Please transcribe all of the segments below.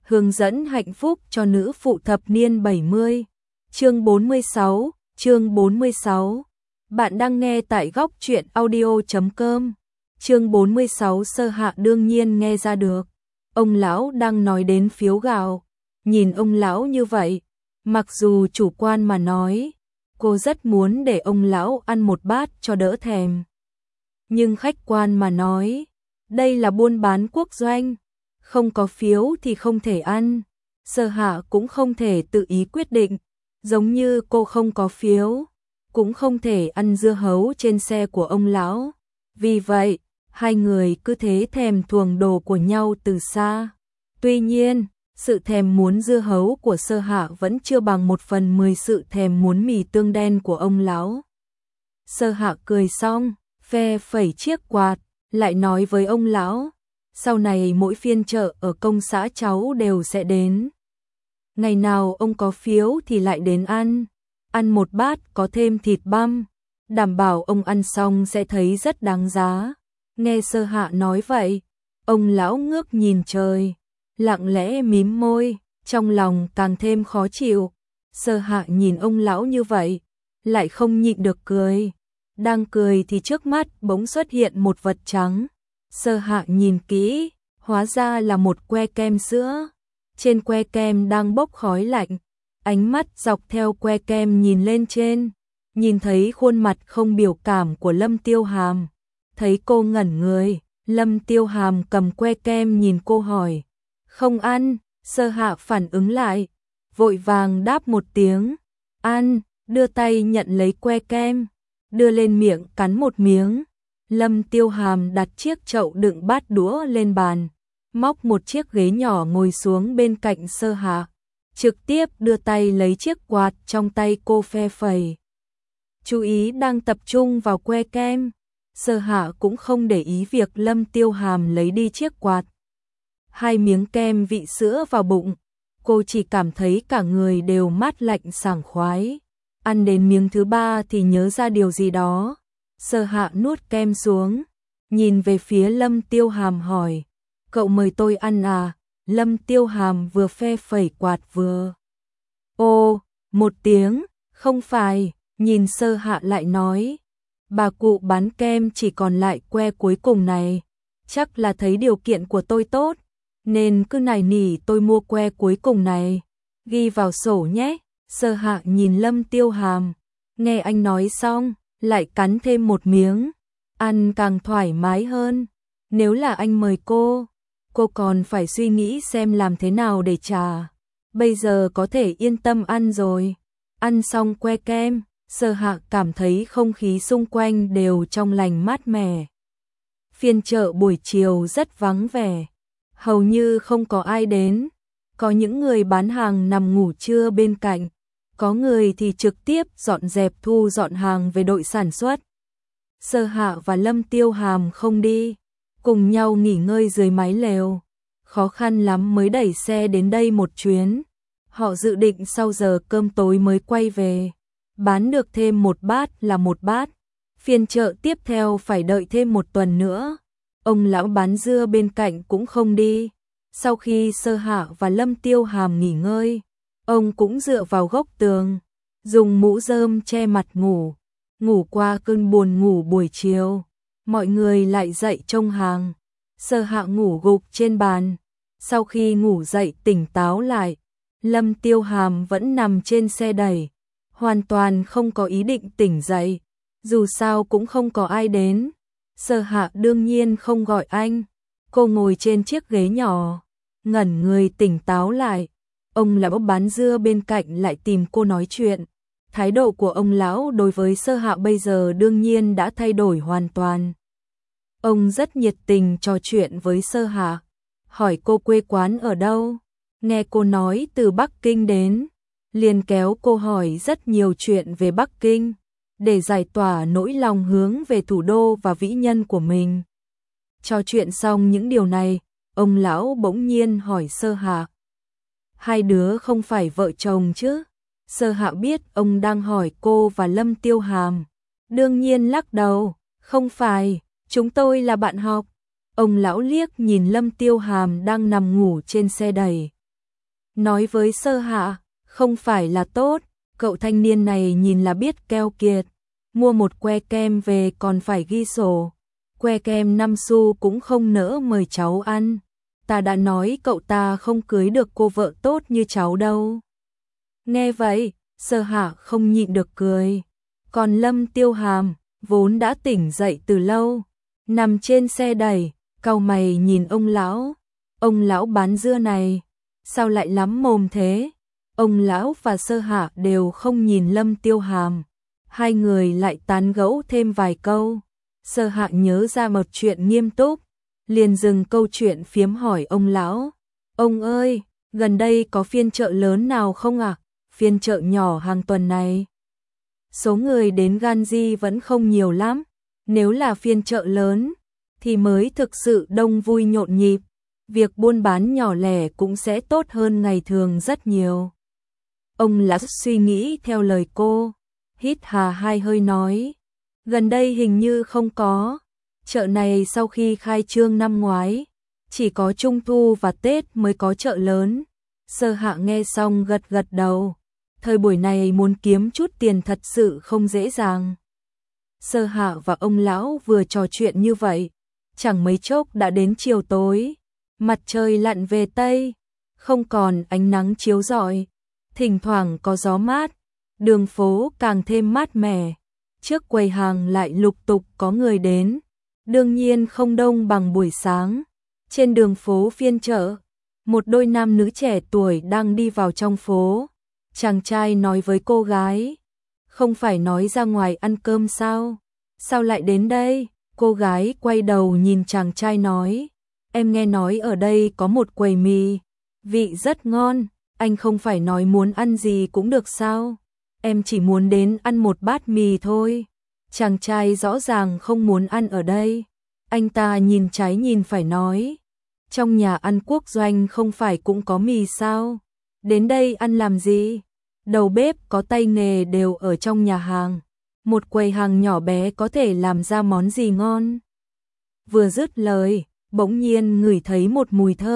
hướng dẫn hạnh phúc cho nữ phụ thập niên 70. Chương 46. Bạn đang nghe tại góc truyện audio.com. Chương 46. Sơ Hạ đương nhiên nghe ra được. Ông lão đang nói đến phiếu gạo. Nhìn ông lão như vậy, mặc dù chủ quan mà nói, cô rất muốn để ông lão ăn một bát cho đỡ thèm. Nhưng khách quan mà nói, đây là buôn bán quốc doanh, không có phiếu thì không thể ăn. Sơ Hạ cũng không thể tự ý quyết định, giống như cô không có phiếu, cũng không thể ăn dưa hấu trên xe của ông lão. Vì vậy, hai người cứ thế thèm thuồng đồ của nhau từ xa. Tuy nhiên, sự thèm muốn dưa hấu của Sơ Hạ vẫn chưa bằng 1/10 sự thèm muốn mì tương đen của ông lão. Sơ Hạ cười xong, phe phẩy chiếc quạt, lại nói với ông lão, sau này mỗi phiên chợ ở công xã cháu đều sẽ đến. Ngày nào ông có phiếu thì lại đến ăn một bát có thêm thịt băm, đảm bảo ông ăn xong sẽ thấy rất đáng giá. Nghe Sơ Hạ nói vậy, ông lão ngước nhìn trời, lặng lẽ mím môi, trong lòng càng thêm khó chịu. Sơ Hạ nhìn ông lão như vậy, lại không nhịn được cười. Đang cười thì trước mắt bỗng xuất hiện một vật trắng. Sơ Hạ nhìn kỹ, hóa ra là một que kem sữa. Trên que kem đang bốc khói lạnh, ánh mắt dọc theo que kem nhìn lên trên, nhìn thấy khuôn mặt không biểu cảm của Lâm Tiêu Hàm. Thấy cô ngẩn người, Lâm Tiêu Hàm cầm que kem nhìn cô hỏi, không ăn. Sơ Hạ phản ứng lại, vội vàng đáp một tiếng, ăn, đưa tay nhận lấy que kem, đưa lên miệng cắn một miếng. Lâm Tiêu Hàm đặt chiếc chậu đựng bát đũa lên bàn, móc một chiếc ghế nhỏ ngồi xuống bên cạnh Sơ Hạ, trực tiếp đưa tay lấy chiếc quạt trong tay cô phe phẩy. Chú ý đang tập trung vào que kem. Sơ Hạ cũng không để ý việc Lâm Tiêu Hàm lấy đi chiếc quạt. Hai miếng kem vị sữa vào bụng, cô chỉ cảm thấy cả người đều mát lạnh sảng khoái. Ăn đến miếng thứ ba thì nhớ ra điều gì đó. Sơ Hạ nuốt kem xuống, nhìn về phía Lâm Tiêu Hàm hỏi, cậu mời tôi ăn à? Lâm Tiêu Hàm vừa phe phẩy quạt vừa ô một tiếng, không phải. Nhìn Sơ Hạ lại nói, bà cụ bán kem chỉ còn lại que cuối cùng này, chắc là thấy điều kiện của tôi tốt, nên cứ nài nỉ tôi mua que cuối cùng này, ghi vào sổ nhé. Sơ Hạ nhìn Lâm Tiêu Hàm, nghe anh nói xong, lại cắn thêm một miếng, ăn càng thoải mái hơn. Nếu là anh mời cô còn phải suy nghĩ xem làm thế nào để trả. Bây giờ có thể yên tâm ăn rồi. Ăn xong que kem, Sơ Hạ cảm thấy không khí xung quanh đều trong lành mát mẻ. Phiên chợ buổi chiều rất vắng vẻ, hầu như không có ai đến. Có những người bán hàng nằm ngủ trưa bên cạnh, có người thì trực tiếp dọn dẹp thu dọn hàng về đội sản xuất. Sơ Hạ và Lâm Tiêu Hàm không đi, cùng nhau nghỉ ngơi dưới mái lều. Khó khăn lắm mới đẩy xe đến đây một chuyến. Họ dự định sau giờ cơm tối mới quay về. Bán được thêm một bát là một bát. Phiên chợ tiếp theo phải đợi thêm một tuần nữa. Ông lão bán dưa bên cạnh cũng không đi. Sau khi Sơ Hạ và Lâm Tiêu Hàm nghỉ ngơi, ông cũng dựa vào gốc tường, dùng mũ rơm che mặt ngủ. Ngủ qua cơn buồn ngủ buổi chiều, mọi người lại dậy trông hàng. Sơ Hạ ngủ gục trên bàn. Sau khi ngủ dậy tỉnh táo lại, Lâm Tiêu Hàm vẫn nằm trên xe đẩy, hoàn toàn không có ý định tỉnh dậy. Dù sao cũng không có ai đến. Sơ Hạ đương nhiên không gọi anh. Cô ngồi trên chiếc ghế nhỏ, ngẩn người tỉnh táo lại. Ông lão bán dưa bên cạnh lại tìm cô nói chuyện. Thái độ của ông lão đối với Sơ Hạ bây giờ đương nhiên đã thay đổi hoàn toàn. Ông rất nhiệt tình trò chuyện với Sơ Hạ, hỏi cô quê quán ở đâu. Nghe cô nói từ Bắc Kinh đến, liền kéo cô hỏi rất nhiều chuyện về Bắc Kinh, để giải tỏa nỗi lòng hướng về thủ đô và vĩ nhân của mình. Trò chuyện xong những điều này, ông lão bỗng nhiên hỏi Sơ Hạ, hai đứa không phải vợ chồng chứ? Sơ Hạ biết ông đang hỏi cô và Lâm Tiêu Hàm, đương nhiên lắc đầu, không phải, chúng tôi là bạn học. Ông lão liếc nhìn Lâm Tiêu Hàm đang nằm ngủ trên xe đẩy, nói với Sơ Hạ, không phải là tốt, cậu thanh niên này nhìn là biết keo kiệt, mua một que kem về còn phải ghi sổ, que kem 5 xu cũng không nỡ mời cháu ăn, ta đã nói cậu ta không cưới được cô vợ tốt như cháu đâu. Nghe vậy, Sơ Hạ không nhịn được cười, còn Lâm Tiêu Hàm, vốn đã tỉnh dậy từ lâu, nằm trên xe đẩy, cau mày nhìn ông lão bán dưa này, sao lại lắm mồm thế? Ông lão và Sơ Hạ đều không nhìn Lâm Tiêu Hàm, hai người lại tán gẫu thêm vài câu. Sơ Hạ nhớ ra một chuyện nghiêm túc, liền dừng câu chuyện phiếm hỏi ông lão, ông ơi, gần đây có phiên chợ lớn nào không ạ? Phiên chợ nhỏ hàng tuần này, số người đến Ganji vẫn không nhiều lắm, nếu là phiên chợ lớn thì mới thực sự đông vui nhộn nhịp, việc buôn bán nhỏ lẻ cũng sẽ tốt hơn ngày thường rất nhiều. Ông lão suy nghĩ theo lời cô, hít hà hai hơi nói, gần đây hình như không có, chợ này sau khi khai trương năm ngoái, chỉ có Trung thu và Tết mới có chợ lớn. Sơ Hạ nghe xong gật gật đầu, thời buổi này muốn kiếm chút tiền thật sự không dễ dàng. Sơ Hạ và ông lão vừa trò chuyện như vậy, chẳng mấy chốc đã đến chiều tối, mặt trời lặn về tây, không còn ánh nắng chiếu rọi, thỉnh thoảng có gió mát, đường phố càng thêm mát mẻ, trước quầy hàng lại lục tục có người đến, đương nhiên không đông bằng buổi sáng. Trên đường phố phiên chợ, một đôi nam nữ trẻ tuổi đang đi vào trong phố, chàng trai nói với cô gái, không phải nói ra ngoài ăn cơm sao? Sao lại đến đây? Cô gái quay đầu nhìn chàng trai nói, em nghe nói ở đây có một quầy mì, vị rất ngon, anh không phải nói muốn ăn gì cũng được sao? Em chỉ muốn đến ăn một bát mì thôi. Chàng trai rõ ràng không muốn ăn ở đây. Anh ta nhìn trái nhìn phải nói, trong nhà ăn quốc doanh không phải cũng có mì sao? Đến đây ăn làm gì? Đầu bếp có tay nghề đều ở trong nhà hàng. Một quầy hàng nhỏ bé có thể làm ra món gì ngon? Vừa dứt lời, bỗng nhiên ngửi thấy một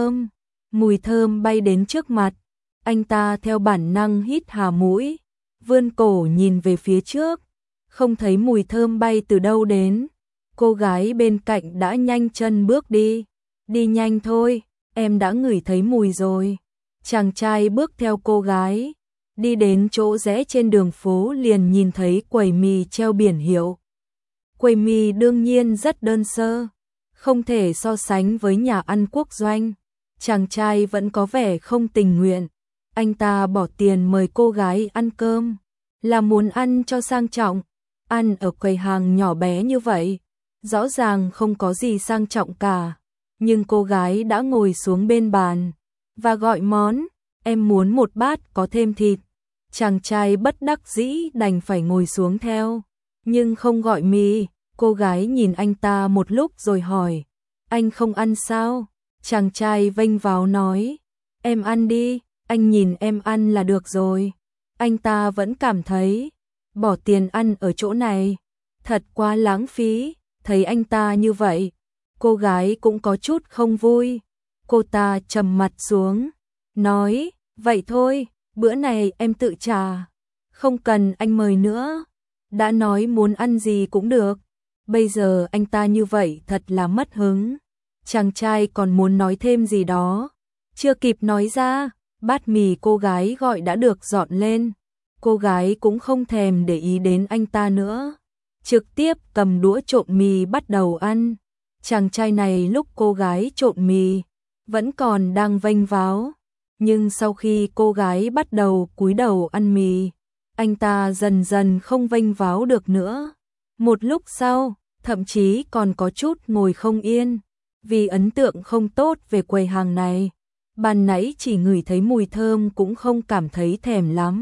mùi thơm bay đến trước mặt. Anh ta theo bản năng hít hà mũi, vươn cổ nhìn về phía trước, không thấy mùi thơm bay từ đâu đến. Cô gái bên cạnh đã nhanh chân bước đi. Đi nhanh thôi, em đã ngửi thấy mùi rồi. Chàng trai bước theo cô gái, đi đến chỗ rẽ trên đường phố liền nhìn thấy quầy mì treo biển hiệu. Quầy mì đương nhiên rất đơn sơ, không thể so sánh với nhà ăn quốc doanh. Chàng trai vẫn có vẻ không tình nguyện. Anh ta bỏ tiền mời cô gái ăn cơm, là muốn ăn cho sang trọng. Ăn ở quầy hàng nhỏ bé như vậy, rõ ràng không có gì sang trọng cả. Nhưng cô gái đã ngồi xuống bên bàn và gọi món, em muốn một bát có thêm thịt. Chàng trai bất đắc dĩ đành phải ngồi xuống theo, nhưng không gọi mì. Cô gái nhìn anh ta một lúc rồi hỏi, anh không ăn sao? Chàng trai vênh váo nói, em ăn đi, anh nhìn em ăn là được rồi. Anh ta vẫn cảm thấy, bỏ tiền ăn ở chỗ này, thật quá lãng phí. Thấy anh ta như vậy, cô gái cũng có chút không vui. Cô ta trầm mặt xuống, nói, vậy thôi, bữa này em tự trả, không cần anh mời nữa. Đã nói muốn ăn gì cũng được. Bây giờ anh ta như vậy thật là mất hứng. Chàng trai còn muốn nói thêm gì đó, chưa kịp nói ra, bát mì cô gái gọi đã được dọn lên. Cô gái cũng không thèm để ý đến anh ta nữa, trực tiếp cầm đũa trộn mì bắt đầu ăn. Chàng trai này lúc cô gái trộn mì vẫn còn đang vênh váo, nhưng sau khi cô gái bắt đầu cúi đầu ăn mì, anh ta dần dần không vênh váo được nữa. Một lúc sau, thậm chí còn có chút ngồi không yên, vì ấn tượng không tốt về quầy hàng này. Ban nãy chỉ ngửi thấy mùi thơm cũng không cảm thấy thèm lắm.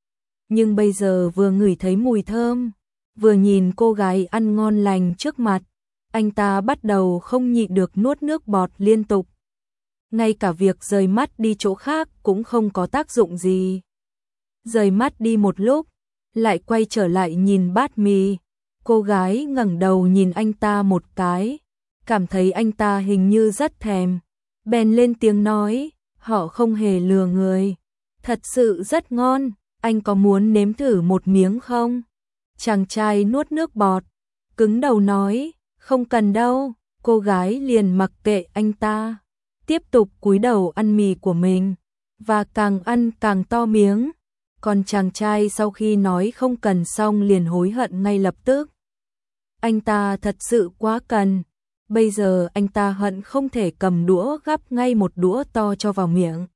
Nhưng bây giờ vừa ngửi thấy mùi thơm, vừa nhìn cô gái ăn ngon lành trước mặt, anh ta bắt đầu không nhịn được nuốt nước bọt liên tục. Ngay cả việc rời mắt đi chỗ khác cũng không có tác dụng gì. Rời mắt đi một lúc, lại quay trở lại nhìn bát mì. Cô gái ngẩng đầu nhìn anh ta một cái, cảm thấy anh ta hình như rất thèm, bèn lên tiếng nói, họ không hề lừa người. Thật sự rất ngon, anh có muốn nếm thử một miếng không? Chàng trai nuốt nước bọt, cứng đầu nói, không cần đâu. Cô gái liền mặc kệ anh ta, tiếp tục cúi đầu ăn mì của mình, và càng ăn càng to miếng. Còn chàng trai sau khi nói không cần xong liền hối hận ngay lập tức. Anh ta thật sự quá cần. Bây giờ anh ta hận không thể cầm đũa gắp ngay một đũa to cho vào miệng.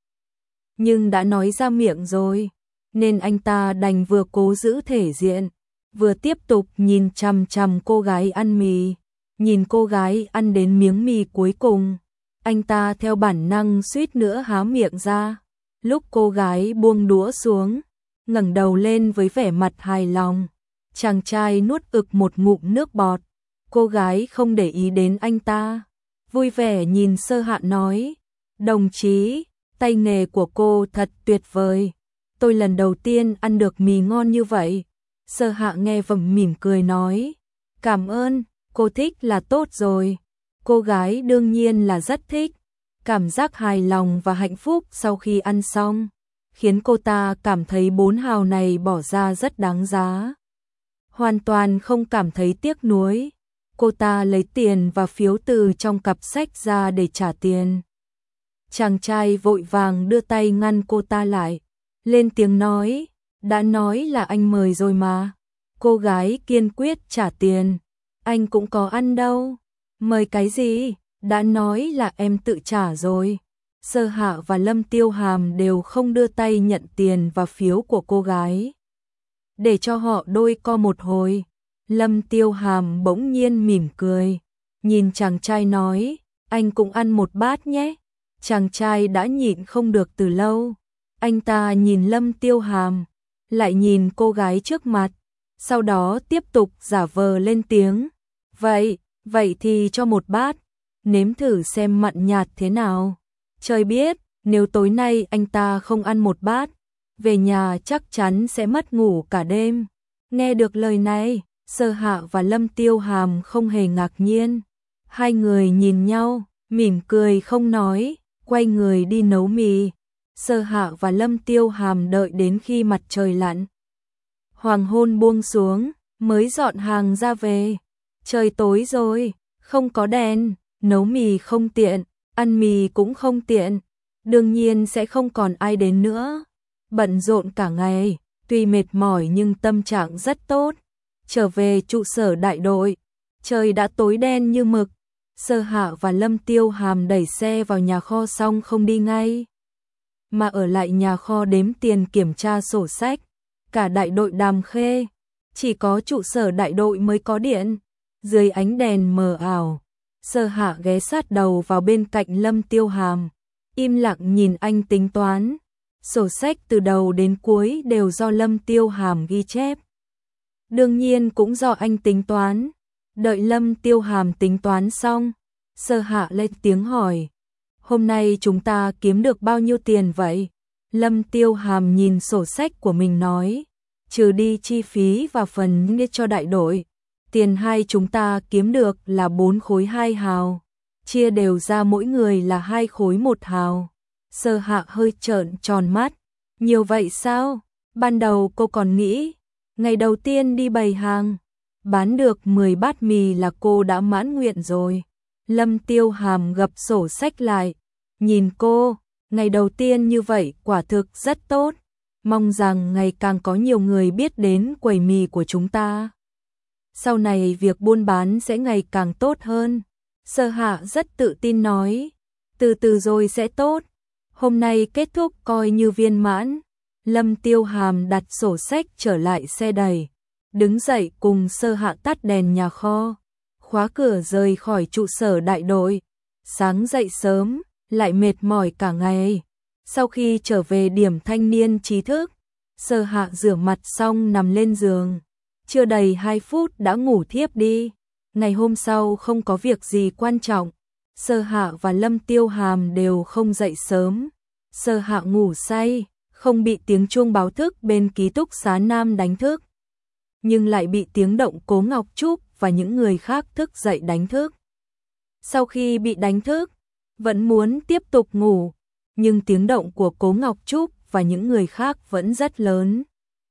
Nhưng đã nói ra miệng rồi, nên anh ta đành vừa cố giữ thể diện, vừa tiếp tục nhìn chằm chằm cô gái ăn mì. Nhìn cô gái ăn đến miếng mì cuối cùng, anh ta theo bản năng suýt nữa há miệng ra. Lúc cô gái buông đũa xuống, ngẩng đầu lên với vẻ mặt hài lòng, chàng trai nuốt ực một ngụm nước bọt. Cô gái không để ý đến anh ta, vui vẻ nhìn Sơ Hạ nói, đồng chí, tay nghề của cô thật tuyệt vời, tôi lần đầu tiên ăn được mì ngon như vậy. Sơ Hạ nghe vầm mỉm cười nói, cảm ơn, cô thích là tốt rồi. Cô gái đương nhiên là rất thích, cảm giác hài lòng và hạnh phúc sau khi ăn xong, khiến cô ta cảm thấy 4 hào này bỏ ra rất đáng giá. Hoàn toàn không cảm thấy tiếc nuối. Cô ta lấy tiền và phiếu từ trong cặp sách ra để trả tiền. Chàng trai vội vàng đưa tay ngăn cô ta lại, lên tiếng nói, đã nói là anh mời rồi mà. Cô gái kiên quyết trả tiền, anh cũng có ăn đâu. Mời cái gì, đã nói là em tự trả rồi. Sơ Hạ và Lâm Tiêu Hàm đều không đưa tay nhận tiền và phiếu của cô gái. Để cho họ đôi co một hồi, Lâm Tiêu Hàm bỗng nhiên mỉm cười, nhìn chàng trai nói, anh cũng ăn một bát nhé. Chàng trai đã nhịn không được từ lâu, anh ta nhìn Lâm Tiêu Hàm, lại nhìn cô gái trước mặt, sau đó tiếp tục giả vờ lên tiếng, vậy thì cho một bát, nếm thử xem mặn nhạt thế nào. Trời biết, nếu tối nay anh ta không ăn một bát, về nhà chắc chắn sẽ mất ngủ cả đêm. Nghe được lời này, Sơ Hạ và Lâm Tiêu Hàm không hề ngạc nhiên. Hai người nhìn nhau, mỉm cười không nói, quay người đi nấu mì. Sơ Hạ và Lâm Tiêu Hàm đợi đến khi mặt trời lặn, hoàng hôn buông xuống, mới dọn hàng ra về. Trời tối rồi, không có đèn, nấu mì không tiện, ăn mì cũng không tiện, đương nhiên sẽ không còn ai đến nữa. Bận rộn cả ngày, tuy mệt mỏi nhưng tâm trạng rất tốt. Trở về trụ sở đại đội, trời đã tối đen như mực. Sơ Hạ và Lâm Tiêu Hàm đẩy xe vào nhà kho xong không đi ngay, mà ở lại nhà kho đếm tiền kiểm tra sổ sách. Cả đại đội Đàm Khê, chỉ có trụ sở đại đội mới có điện. Dưới ánh đèn mờ ảo, Sơ Hạ ghé sát đầu vào bên cạnh Lâm Tiêu Hàm, im lặng nhìn anh tính toán. Sổ sách từ đầu đến cuối đều do Lâm Tiêu Hàm ghi chép, đương nhiên cũng do anh tính toán. Đợi Lâm Tiêu Hàm tính toán xong, Sơ Hạ lên tiếng hỏi, hôm nay chúng ta kiếm được bao nhiêu tiền vậy? Lâm Tiêu Hàm nhìn sổ sách của mình nói, trừ đi chi phí và phần nghĩa cho đại đội, tiền hai chúng ta kiếm được là 4 khối 2 hào, chia đều ra mỗi người là 2 khối 1 hào. Sơ Hạ hơi trợn tròn mắt, nhiều vậy sao? Ban đầu cô còn nghĩ, ngày đầu tiên đi bày hàng, bán được 10 bát mì là cô đã mãn nguyện rồi. Lâm Tiêu Hàm gập sổ sách lại, nhìn cô, ngày đầu tiên như vậy quả thực rất tốt, mong rằng ngày càng có nhiều người biết đến quầy mì của chúng ta. Sau này việc buôn bán sẽ ngày càng tốt hơn. Sơ Hạ rất tự tin nói, từ từ rồi sẽ tốt, hôm nay kết thúc coi như viên mãn. Lâm Tiêu Hàm đặt sổ sách trở lại xe đẩy, đứng dậy cùng Sơ Hạ tắt đèn nhà kho, khóa cửa rời khỏi trụ sở đại đội. Sáng dậy sớm, lại mệt mỏi cả ngày. Sau khi trở về điểm thanh niên trí thức, Sơ Hạ rửa mặt xong nằm lên giường, chưa đầy 2 phút đã ngủ thiếp đi. Ngày hôm sau không có việc gì quan trọng, Sơ Hạ và Lâm Tiêu Hàm đều không dậy sớm. Sơ Hạ ngủ say, không bị tiếng chuông báo thức bên ký túc xá Nam đánh thức, nhưng lại bị tiếng động Cố Ngọc Trúc và những người khác thức dậy đánh thức. Sau khi bị đánh thức, vẫn muốn tiếp tục ngủ, nhưng tiếng động của Cố Ngọc Trúc và những người khác vẫn rất lớn.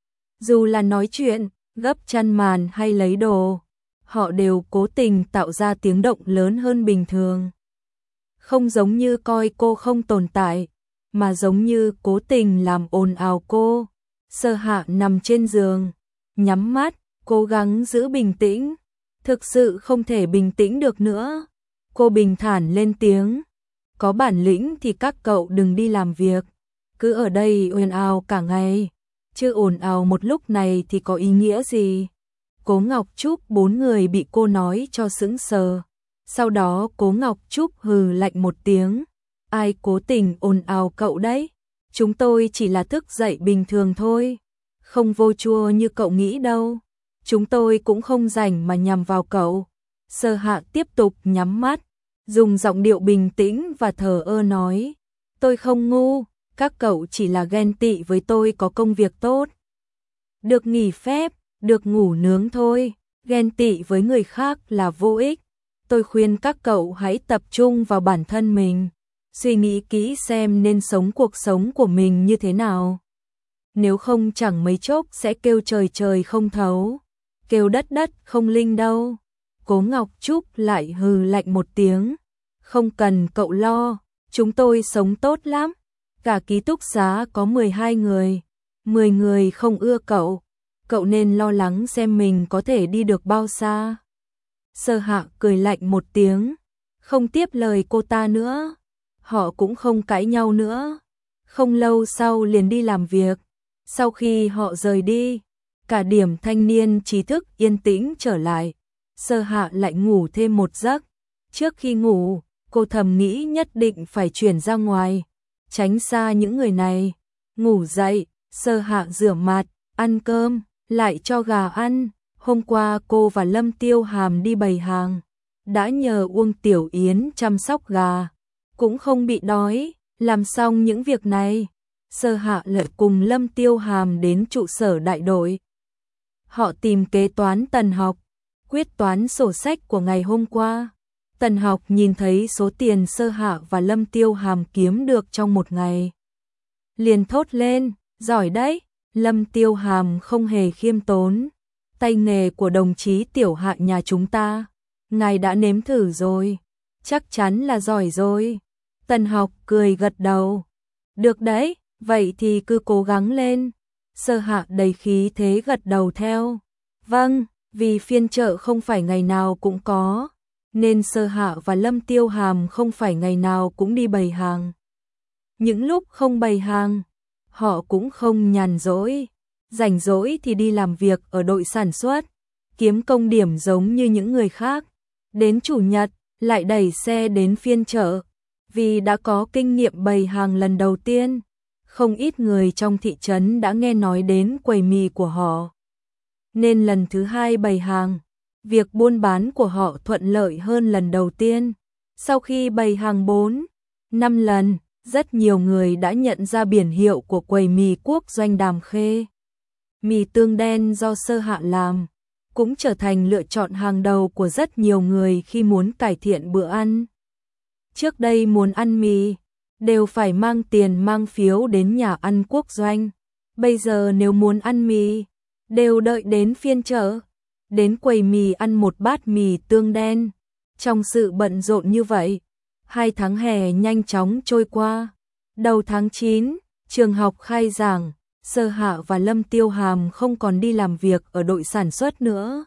Dù là nói chuyện, gấp chăn màn hay lấy đồ, họ đều cố tình tạo ra tiếng động lớn hơn bình thường. Không giống như coi cô không tồn tại, mà giống như cố tình làm ồn ào cô. Sơ Hạ nằm trên giường, nhắm mắt, cố gắng giữ bình tĩnh. Thực sự không thể bình tĩnh được nữa. Cô bình thản lên tiếng. Có bản lĩnh thì các cậu đừng đi làm việc. Cứ ở đây ồn ào cả ngày. Chứ ồn ào một lúc này thì có ý nghĩa gì? Cố Ngọc Trúc 4 người bị cô nói cho sững sờ. Sau đó Cố Ngọc Trúc hừ lạnh một tiếng. Ai cố tình ồn ào cậu đấy? Chúng tôi chỉ là thức dậy bình thường thôi. Không vô chua như cậu nghĩ đâu. Chúng tôi cũng không rảnh mà nhằm vào cậu. Sơ Hạ tiếp tục nhắm mắt, dùng giọng điệu bình tĩnh và thờ ơ nói. Tôi không ngu, các cậu chỉ là ghen tị với tôi có công việc tốt. Được nghỉ phép, được ngủ nướng thôi. Ghen tị với người khác là vô ích. Tôi khuyên các cậu hãy tập trung vào bản thân mình. Suy nghĩ kỹ xem nên sống cuộc sống của mình như thế nào. Nếu không chẳng mấy chốc sẽ kêu trời trời không thấu, kêu đất đất không linh đâu. Cố Ngọc Trúc lại hừ lạnh một tiếng. Không cần cậu lo, chúng tôi sống tốt lắm. Cả ký túc xá có 12 người, 10 người không ưa cậu. Cậu nên lo lắng xem mình có thể đi được bao xa. Sơ Hạ cười lạnh một tiếng, không tiếp lời cô ta nữa. Họ cũng không cãi nhau nữa. Không lâu sau liền đi làm việc. Sau khi họ rời đi, cả điểm thanh niên trí thức yên tĩnh trở lại. Sơ Hạ lại ngủ thêm một giấc. Trước khi ngủ, cô thầm nghĩ nhất định phải chuyển ra ngoài, tránh xa những người này. Ngủ dậy, Sơ Hạ rửa mặt, ăn cơm, lại cho gà ăn. Hôm qua cô và Lâm Tiêu Hàm đi bày hàng, đã nhờ Uông Tiểu Yến chăm sóc gà, cũng không bị đói. Làm xong những việc này, Sơ Hạ lại cùng Lâm Tiêu Hàm đến trụ sở đại đội. Họ tìm kế toán Tần Học, quyết toán sổ sách của ngày hôm qua. Tần Học nhìn thấy số tiền Sơ Hạ và Lâm Tiêu Hàm kiếm được trong một ngày, liền thốt lên, giỏi đấy. Lâm Tiêu Hàm không hề khiêm tốn. Tay nghề của đồng chí Tiểu Hạ nhà chúng ta, ngài đã nếm thử rồi, chắc chắn là giỏi rồi. Tần Học cười gật đầu. Được đấy, vậy thì cứ cố gắng lên. Sơ Hạ đầy khí thế gật đầu theo. Vâng, vì phiên chợ không phải ngày nào cũng có, nên Sơ Hạ và Lâm Tiêu Hàm không phải ngày nào cũng đi bày hàng. Những lúc không bày hàng, họ cũng không nhàn rỗi. Rảnh rỗi thì đi làm việc ở đội sản xuất, kiếm công điểm giống như những người khác. Đến chủ nhật, lại đẩy xe đến phiên chợ. Vì đã có kinh nghiệm bày hàng lần đầu tiên, không ít người trong thị trấn đã nghe nói đến quầy mì của họ. Nên lần thứ hai bày hàng, việc buôn bán của họ thuận lợi hơn lần đầu tiên. Sau khi bày hàng 4-5 lần, rất nhiều người đã nhận ra biển hiệu của quầy mì Quốc Doanh Đàm Khê. Mì tương đen do Sơ Hạ làm, cũng trở thành lựa chọn hàng đầu của rất nhiều người khi muốn cải thiện bữa ăn. Trước đây muốn ăn mì, đều phải mang tiền mang phiếu đến nhà ăn Quốc Doanh. Bây giờ nếu muốn ăn mì, đều đợi đến phiên chợ, đến quầy mì ăn một bát mì tương đen. Trong sự bận rộn như vậy, 2 tháng hè nhanh chóng trôi qua. Đầu tháng 9, trường học khai giảng, Sơ Hạ và Lâm Tiêu Hàm không còn đi làm việc ở đội sản xuất nữa,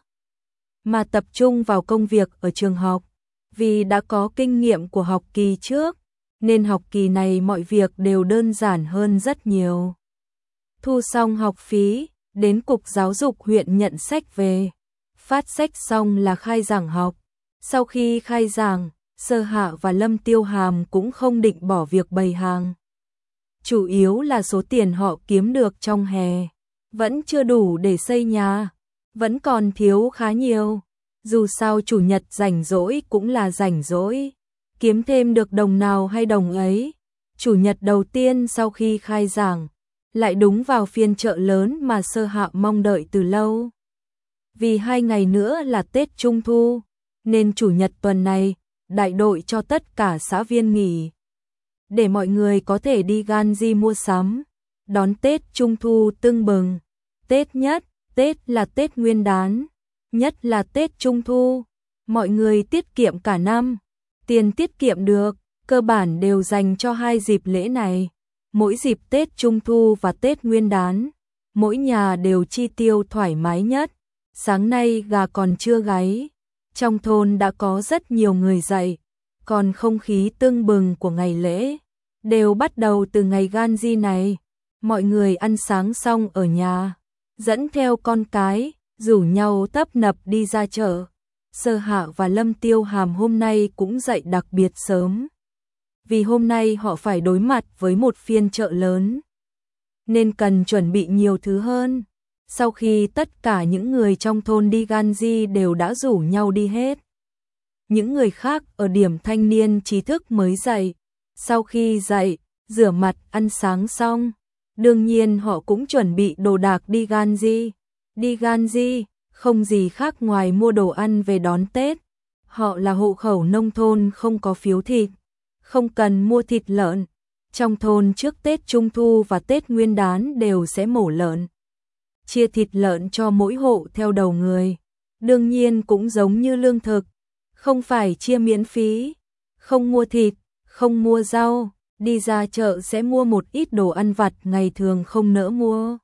mà tập trung vào công việc ở trường học. Vì đã có kinh nghiệm của học kỳ trước, nên học kỳ này mọi việc đều đơn giản hơn rất nhiều. Thu xong học phí, đến cục giáo dục huyện nhận sách về. Phát sách xong là khai giảng học. Sau khi khai giảng, Sơ Hạ và Lâm Tiêu Hàm cũng không định bỏ việc bày hàng. Chủ yếu là số tiền họ kiếm được trong hè vẫn chưa đủ để xây nhà, vẫn còn thiếu khá nhiều. Dù sao chủ nhật rảnh rỗi cũng là rảnh rỗi, kiếm thêm được đồng nào hay đồng ấy. Chủ nhật đầu tiên sau khi khai giảng, lại đúng vào phiên chợ lớn mà Sơ Hạ mong đợi từ lâu. Vì 2 ngày nữa là Tết Trung Thu, nên chủ nhật tuần này, đại đội cho tất cả xã viên nghỉ. để mọi người có thể đi Ganji mua sắm, đón Tết Trung Thu tưng bừng. Tết nhất, Tết là Tết Nguyên đán, nhất là Tết Trung Thu. Mọi người tiết kiệm cả năm, tiền tiết kiệm được, cơ bản đều dành cho hai dịp lễ này. Mỗi dịp Tết Trung Thu và Tết Nguyên đán, mỗi nhà đều chi tiêu thoải mái nhất. Sáng nay gà còn chưa gáy, trong thôn đã có rất nhiều người dậy, còn không khí tưng bừng của ngày lễ đều bắt đầu từ ngày Ganji này. Mọi người ăn sáng xong ở nhà, dẫn theo con cái, rủ nhau tấp nập đi ra chợ. Sơ Hạ và Lâm Tiêu Hàm hôm nay cũng dậy đặc biệt sớm, vì hôm nay họ phải đối mặt với một phiên chợ lớn, nên cần chuẩn bị nhiều thứ hơn. Sau khi tất cả những người trong thôn đi Ganji đều đã rủ nhau đi hết, những người khác ở điểm thanh niên trí thức mới dậy. Sau khi dậy, rửa mặt, ăn sáng xong, đương nhiên họ cũng chuẩn bị đồ đạc đi Ganji. Đi Ganji không gì khác ngoài mua đồ ăn về đón Tết. Họ là hộ khẩu nông thôn không có phiếu thịt, không cần mua thịt lợn. Trong thôn trước Tết Trung Thu và Tết Nguyên đán đều sẽ mổ lợn, chia thịt lợn cho mỗi hộ theo đầu người. Đương nhiên cũng giống như lương thực, không phải chia miễn phí, không mua thịt, không mua rau, đi ra chợ sẽ mua một ít đồ ăn vặt ngày thường không nỡ mua.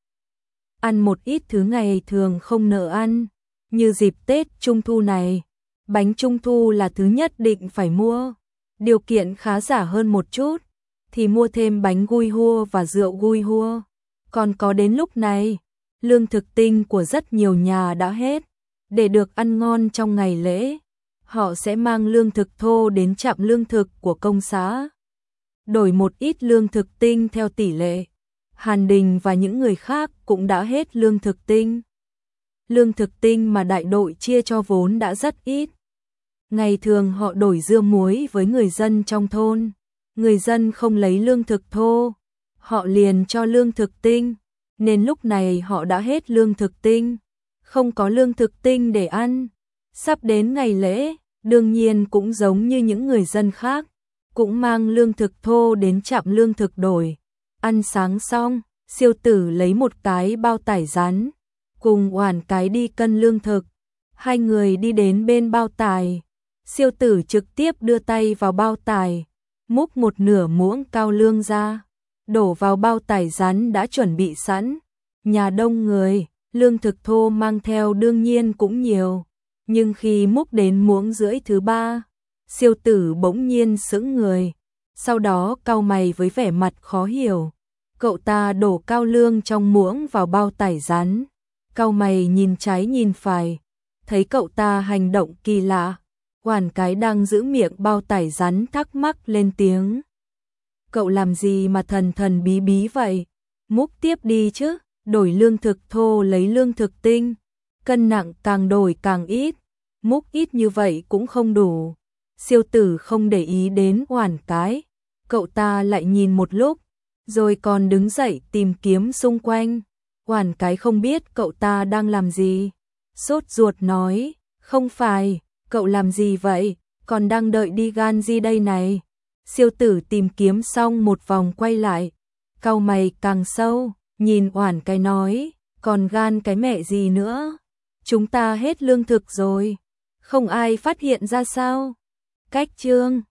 Ăn một ít thứ ngày thường không nỡ ăn, như dịp Tết Trung Thu này, bánh Trung Thu là thứ nhất định phải mua. Điều kiện khá giả hơn một chút, thì mua thêm bánh gui hua và rượu gui hua. Còn có đến lúc này, lương thực tinh của rất nhiều nhà đã hết. Để được ăn ngon trong ngày lễ, họ sẽ mang lương thực thô đến trạm lương thực của công xã, đổi một ít lương thực tinh theo tỷ lệ. Hàn Đình và những người khác cũng đã hết lương thực tinh. Lương thực tinh mà đại đội chia cho vốn đã rất ít. Ngày thường họ đổi dưa muối với người dân trong thôn, người dân không lấy lương thực thô, họ liền cho lương thực tinh, nên lúc này họ đã hết lương thực tinh, không có lương thực tinh để ăn. Sắp đến ngày lễ, đương nhiên cũng giống như những người dân khác, cũng mang lương thực thô đến trạm lương thực đổi. Ăn sáng xong, Siêu Tử lấy một cái bao tải rắn, cùng Oản Cái đi cân lương thực. Hai người đi đến bên bao tải, Siêu Tử trực tiếp đưa tay vào bao tải, múc một nửa muỗng cao lương ra, đổ vào bao tải rắn đã chuẩn bị sẵn. Nhà đông người, lương thực thô mang theo đương nhiên cũng nhiều, nhưng khi múc đến muỗng rưỡi thứ ba, Siêu Tử bỗng nhiên sững người, sau đó cau mày với vẻ mặt khó hiểu. Cậu ta đổ cao lương trong muỗng vào bao tải rắn, cau mày nhìn trái nhìn phải, thấy cậu ta hành động kỳ lạ. Oản Cái đang giữ miệng bao tải rắn thắc mắc lên tiếng. Cậu làm gì mà thần thần bí bí vậy? Múc tiếp đi chứ, đổi lương thực thô lấy lương thực tinh, cân nặng càng đổi càng ít, múc ít như vậy cũng không đủ. Siêu Tử không để ý đến Oản Cái, cậu ta lại nhìn một lúc, rồi còn đứng dậy tìm kiếm xung quanh. Oản Cái không biết cậu ta đang làm gì, sốt ruột nói, không phải, cậu làm gì vậy, còn đang đợi đi Ganji đây này. Siêu Tử tìm kiếm xong một vòng quay lại, cau mày càng sâu, nhìn Oản Cái nói, còn gan cái mẹ gì nữa, chúng ta hết lương thực rồi, không ai phát hiện ra sao. Cách chương